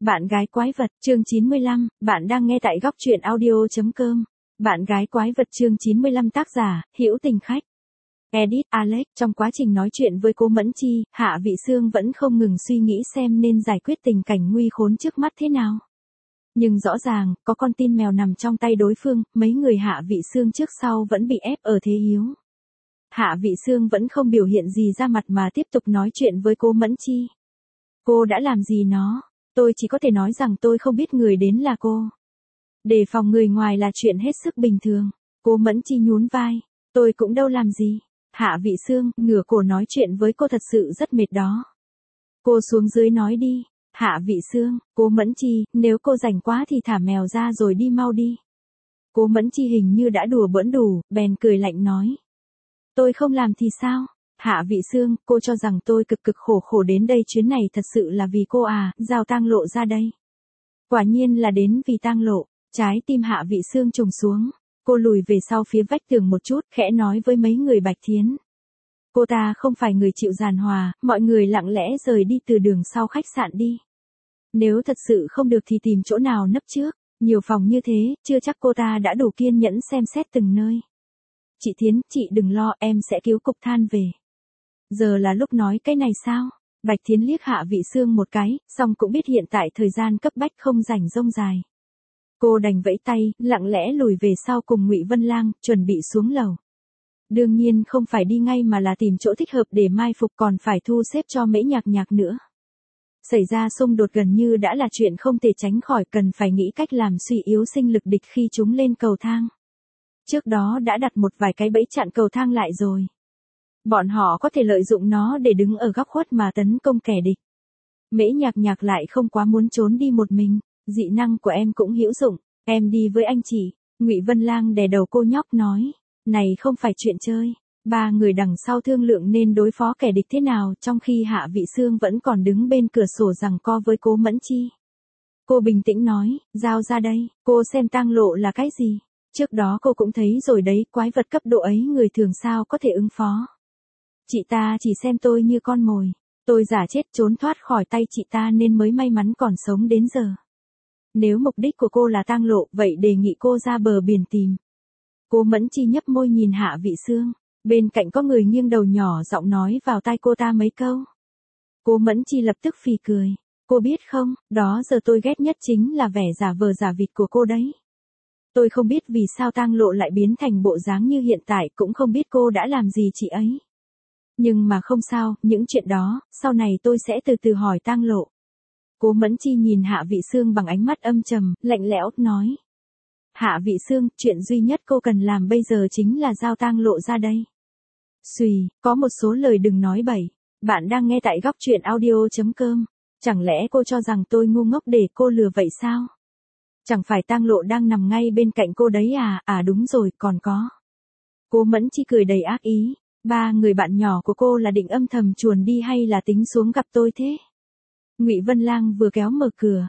Bạn gái quái vật, chương 95, bạn đang nghe tại góc truyện audio.com. Bạn gái quái vật chương 95 tác giả, Hữu Tình Khách. Edit Alex, trong quá trình nói chuyện với Cố Mẫn Chi, Hạ Vị Xương vẫn không ngừng suy nghĩ xem nên giải quyết tình cảnh nguy khốn trước mắt thế nào. Nhưng rõ ràng, có con tin mèo nằm trong tay đối phương, mấy người Hạ Vị Xương trước sau vẫn bị ép ở thế yếu. Hạ Vị Xương vẫn không biểu hiện gì ra mặt mà tiếp tục nói chuyện với Cố Mẫn Chi. Cô đã làm gì nó? Tôi chỉ có thể nói rằng tôi không biết người đến là cô. Đề phòng người ngoài là chuyện hết sức bình thường. Cố Mẫn Chi nhún vai. Tôi cũng đâu làm gì. Hạ Vị Xương, ngửa cổ nói chuyện với cô thật sự rất mệt đó. Cô xuống dưới nói đi. Hạ Vị Xương, Cố Mẫn Chi, nếu cô rảnh quá thì thả mèo ra rồi đi mau đi. Cố Mẫn Chi hình như đã đùa bỡn đủ, bèn cười lạnh nói. Tôi không làm thì sao? Hạ Vị Xương, cô cho rằng tôi cực khổ đến đây chuyến này thật sự là vì cô à, Giao Tang Lộ ra đây. Quả nhiên là đến vì Tang Lộ, trái tim Hạ Vị Xương trùng xuống. Cô lùi về sau phía vách tường một chút, khẽ nói với mấy người Bạch Thiến. Cô ta không phải người chịu giàn hòa, mọi người lặng lẽ rời đi từ đường sau khách sạn đi. Nếu thật sự không được thì tìm chỗ nào nấp trước, nhiều phòng như thế, chưa chắc cô ta đã đủ kiên nhẫn xem xét từng nơi. Chị Thiến, chị đừng lo, em sẽ cứu cục than về. Giờ là lúc nói cái này sao? Bạch Thiến liếc Hạ Vị Xương một cái, xong cũng biết hiện tại thời gian cấp bách không rảnh rông dài. Cô đành vẫy tay, lặng lẽ lùi về sau cùng Ngụy Vân Lang, chuẩn bị xuống lầu. Đương nhiên không phải đi ngay mà là tìm chỗ thích hợp để mai phục, còn phải thu xếp cho Mễ Nhạc nữa. Xảy ra xung đột gần như đã là chuyện không thể tránh khỏi, cần phải nghĩ cách làm suy yếu sinh lực địch khi chúng lên cầu thang. Trước đó đã đặt một vài cái bẫy chặn cầu thang lại rồi. Bọn họ có thể lợi dụng nó để đứng ở góc khuất mà tấn công kẻ địch. Mễ Nhạc lại không quá muốn trốn đi một mình, dị năng của em cũng hữu dụng, em đi với anh chị. Ngụy Vân Lang đè đầu cô nhóc nói, này không phải chuyện chơi. Ba người đằng sau thương lượng nên đối phó kẻ địch thế nào, trong khi Hạ Vị Xương vẫn còn đứng bên cửa sổ giằng co với Cố Mẫn Chi. Cô bình tĩnh nói, Giao ra đây, cô xem Tang Lộ là cái gì. Trước đó cô cũng thấy rồi đấy, quái vật cấp độ ấy người thường sao có thể ứng phó. Chị ta chỉ xem tôi như con mồi. Tôi giả chết trốn thoát khỏi tay chị ta nên mới may mắn còn sống đến giờ. Nếu mục đích của cô là Tang Lộ, vậy đề nghị cô ra bờ biển tìm. Cố Mẫn Chi nhấp môi nhìn Hạ Vị Xương. Bên cạnh có người nghiêng đầu nhỏ giọng nói vào tai cô ta mấy câu. Cố Mẫn Chi lập tức phì cười. Cô biết không, đó giờ tôi ghét nhất chính là vẻ giả vờ giả vịt của cô đấy. Tôi không biết vì sao Tang Lộ lại biến thành bộ dáng như hiện tại, cũng không biết cô đã làm gì chị ấy. Nhưng mà không sao, những chuyện đó, sau này tôi sẽ từ từ hỏi Tang Lộ. Cố Mẫn Chi nhìn Hạ Vị Xương bằng ánh mắt âm trầm, lạnh lẽo, nói. Hạ Vị Xương, chuyện duy nhất cô cần làm bây giờ chính là giao Tang Lộ ra đây. Xùy, có một số lời đừng nói bậy. Bạn đang nghe tại góc truyện audio.com. Chẳng lẽ cô cho rằng tôi ngu ngốc để cô lừa vậy sao? Chẳng phải Tang Lộ đang nằm ngay bên cạnh cô đấy à? À đúng rồi, còn có. Cố Mẫn Chi cười đầy ác ý. Ba người bạn nhỏ của cô là định âm thầm chuồn đi hay là tính xuống gặp tôi thế? Ngụy Vân Lang vừa kéo mở cửa.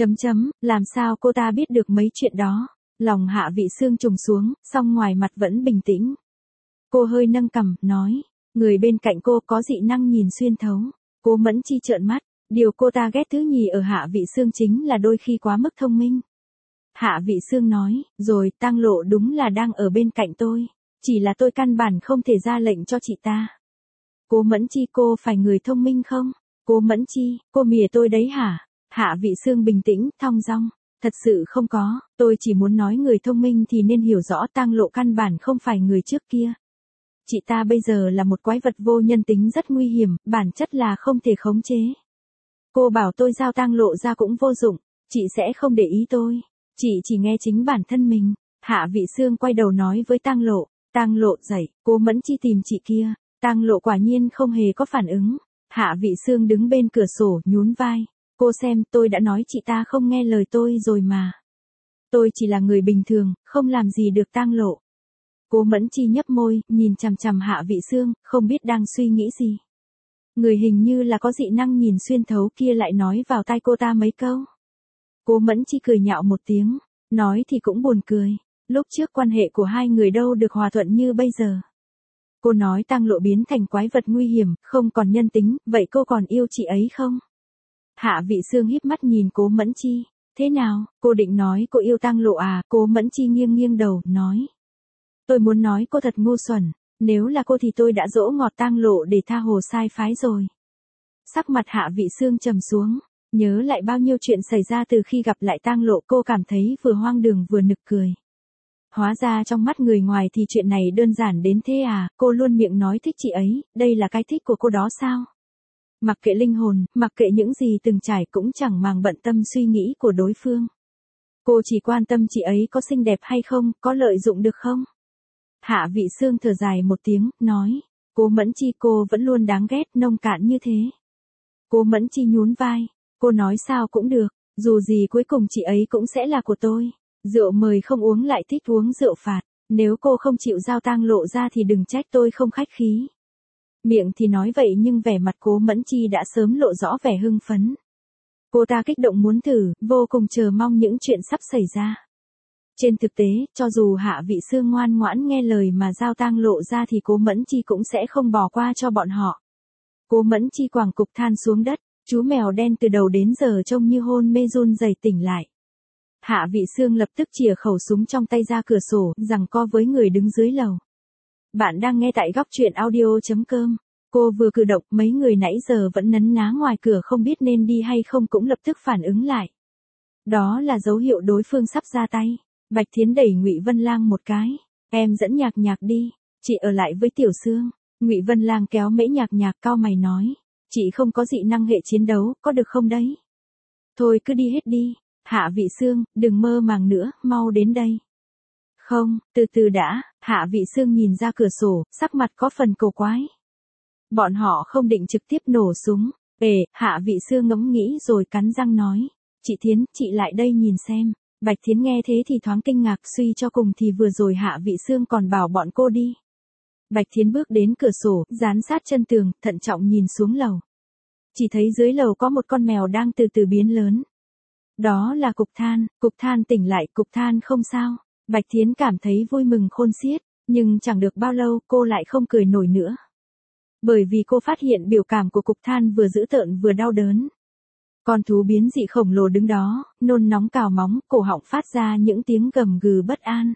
Làm sao cô ta biết được mấy chuyện đó? Lòng Hạ Vị Xương trùng xuống, song ngoài mặt vẫn bình tĩnh. Cô hơi nâng cằm, nói. Người bên cạnh cô có dị năng nhìn xuyên thấu. Cố Mẫn Chi trợn mắt. Điều cô ta ghét thứ nhì ở Hạ Vị Xương chính là đôi khi quá mức thông minh. Hạ Vị Xương nói, rồi Tang Lộ đúng là đang ở bên cạnh tôi. Chỉ là tôi căn bản không thể ra lệnh cho chị ta. Cố Mẫn Chi, cô phải người thông minh không? Cố Mẫn Chi, cô mỉa tôi đấy hả? Hạ Vị Xương bình tĩnh, thong dong. Thật sự không có, tôi chỉ muốn nói người thông minh thì nên hiểu rõ Tang Lộ căn bản không phải người trước kia. Chị ta bây giờ là một quái vật vô nhân tính rất nguy hiểm, bản chất là không thể khống chế. Cô bảo tôi giao Tang Lộ ra cũng vô dụng, chị sẽ không để ý tôi. Chị chỉ nghe chính bản thân mình. Hạ Vị Xương quay đầu nói với Tang Lộ. Tang Lộ dậy, Cố Mẫn Chi tìm chị kia. Tang Lộ quả nhiên không hề có phản ứng. Hạ Vị Xương đứng bên cửa sổ, nhún vai. Cô xem, tôi đã nói chị ta không nghe lời tôi rồi mà. Tôi chỉ là người bình thường, không làm gì được Tang Lộ. Cố Mẫn Chi nhấp môi, nhìn chằm chằm Hạ Vị Xương, không biết đang suy nghĩ gì. Người hình như là có dị năng nhìn xuyên thấu kia lại nói vào tai cô ta mấy câu. Cố Mẫn Chi cười nhạo một tiếng, nói thì cũng buồn cười. Lúc trước quan hệ của hai người đâu được hòa thuận như bây giờ. Cô nói Tang Lộ biến thành quái vật nguy hiểm, không còn nhân tính, vậy cô còn yêu chị ấy không? Hạ Vị Sương híp mắt nhìn Cố Mẫn Chi. Thế nào, cô định nói cô yêu Tang Lộ à? Cố Mẫn Chi nghiêng nghiêng đầu, nói. Tôi muốn nói cô thật ngu xuẩn, nếu là cô thì tôi đã dỗ ngọt Tang Lộ để tha hồ sai phái rồi. Sắc mặt Hạ Vị Sương trầm xuống, nhớ lại bao nhiêu chuyện xảy ra từ khi gặp lại Tang Lộ, cô cảm thấy vừa hoang đường vừa nực cười. Hóa ra trong mắt người ngoài thì chuyện này đơn giản đến thế à, cô luôn miệng nói thích chị ấy, đây là cái thích của cô đó sao? Mặc kệ linh hồn, mặc kệ những gì từng trải cũng chẳng màng bận tâm suy nghĩ của đối phương. Cô chỉ quan tâm chị ấy có xinh đẹp hay không, có lợi dụng được không? Hạ Vị Sương thở dài một tiếng, nói. Cố Mẫn Chi, cô vẫn luôn đáng ghét, nông cạn như thế. Cố Mẫn Chi nhún vai. Cô nói sao cũng được, dù gì cuối cùng chị ấy cũng sẽ là của tôi. Rượu mời không uống lại thích uống rượu phạt. Nếu cô không chịu giao Tang Lộ ra thì đừng trách tôi không khách khí. Miệng thì nói vậy nhưng vẻ mặt Cố Mẫn Chi đã sớm lộ rõ vẻ hưng phấn. Cô ta kích động muốn thử, vô cùng chờ mong những chuyện sắp xảy ra. Trên thực tế, cho dù Hạ Vị Sương ngoan ngoãn nghe lời mà giao Tang Lộ ra thì Cố Mẫn Chi cũng sẽ không bỏ qua cho bọn họ. Cố Mẫn Chi quàng cục than xuống đất, chú mèo đen từ đầu đến giờ trông như hôn mê run rẩy tỉnh lại. Hạ Vị Sương lập tức chìa khẩu súng trong tay ra cửa sổ, giằng co với người đứng dưới lầu. Bạn đang nghe tại góc truyện audio.com. Cô vừa cử động, mấy người nãy giờ vẫn nấn ná ngoài cửa không biết nên đi hay không cũng lập tức phản ứng lại. Đó là dấu hiệu đối phương sắp ra tay. Bạch Thiến đẩy Ngụy Vân Lang một cái. Em dẫn Nhạc Nhạc đi, chị ở lại với Tiểu Sương. Ngụy Vân Lang kéo Mễ Nhạc Nhạc cau mày nói. Chị không có dị năng hệ chiến đấu, có được không đấy? Thôi cứ đi hết đi. Hạ Vị Sương, đừng mơ màng nữa, mau đến đây. Không, từ từ đã. Hạ Vị Sương nhìn ra cửa sổ, sắc mặt có phần cổ quái. Bọn họ không định trực tiếp nổ súng. Hạ Vị Sương ngẫm nghĩ rồi cắn răng nói. Chị Thiến, chị lại đây nhìn xem. Bạch Thiến nghe thế thì thoáng kinh ngạc, suy cho cùng thì vừa rồi Hạ Vị Sương còn bảo bọn cô đi. Bạch Thiến bước đến cửa sổ, dán sát chân tường, thận trọng nhìn xuống lầu. Chỉ thấy dưới lầu có một con mèo đang từ từ biến lớn. Đó là Cục Than tỉnh lại, Cục Than không sao. Bạch Thiến cảm thấy vui mừng khôn xiết, nhưng chẳng được bao lâu cô lại không cười nổi nữa. Bởi vì cô phát hiện biểu cảm của Cục Than vừa dữ tợn vừa đau đớn. Con thú biến dị khổng lồ đứng đó, nôn nóng cào móng, cổ họng phát ra những tiếng gầm gừ bất an.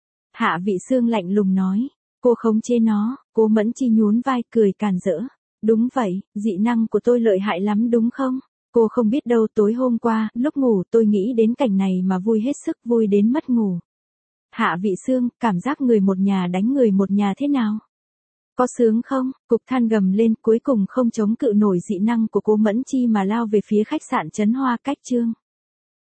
Hạ Vị Sương lạnh lùng nói, cô khống chế nó. Cố Mẫn Chi nhún vai cười càn rỡ. Đúng vậy, dị năng của tôi lợi hại lắm đúng không? Cô không biết đâu, tối hôm qua, lúc ngủ tôi nghĩ đến cảnh này mà vui hết sức, vui đến mất ngủ. Hạ Vị Sương, cảm giác người một nhà đánh người một nhà thế nào? Có sướng không? Cục Than gầm lên, cuối cùng không chống cự nổi dị năng của Cố Mẫn Chi mà lao về phía khách sạn Trấn Hoa Cách Trương.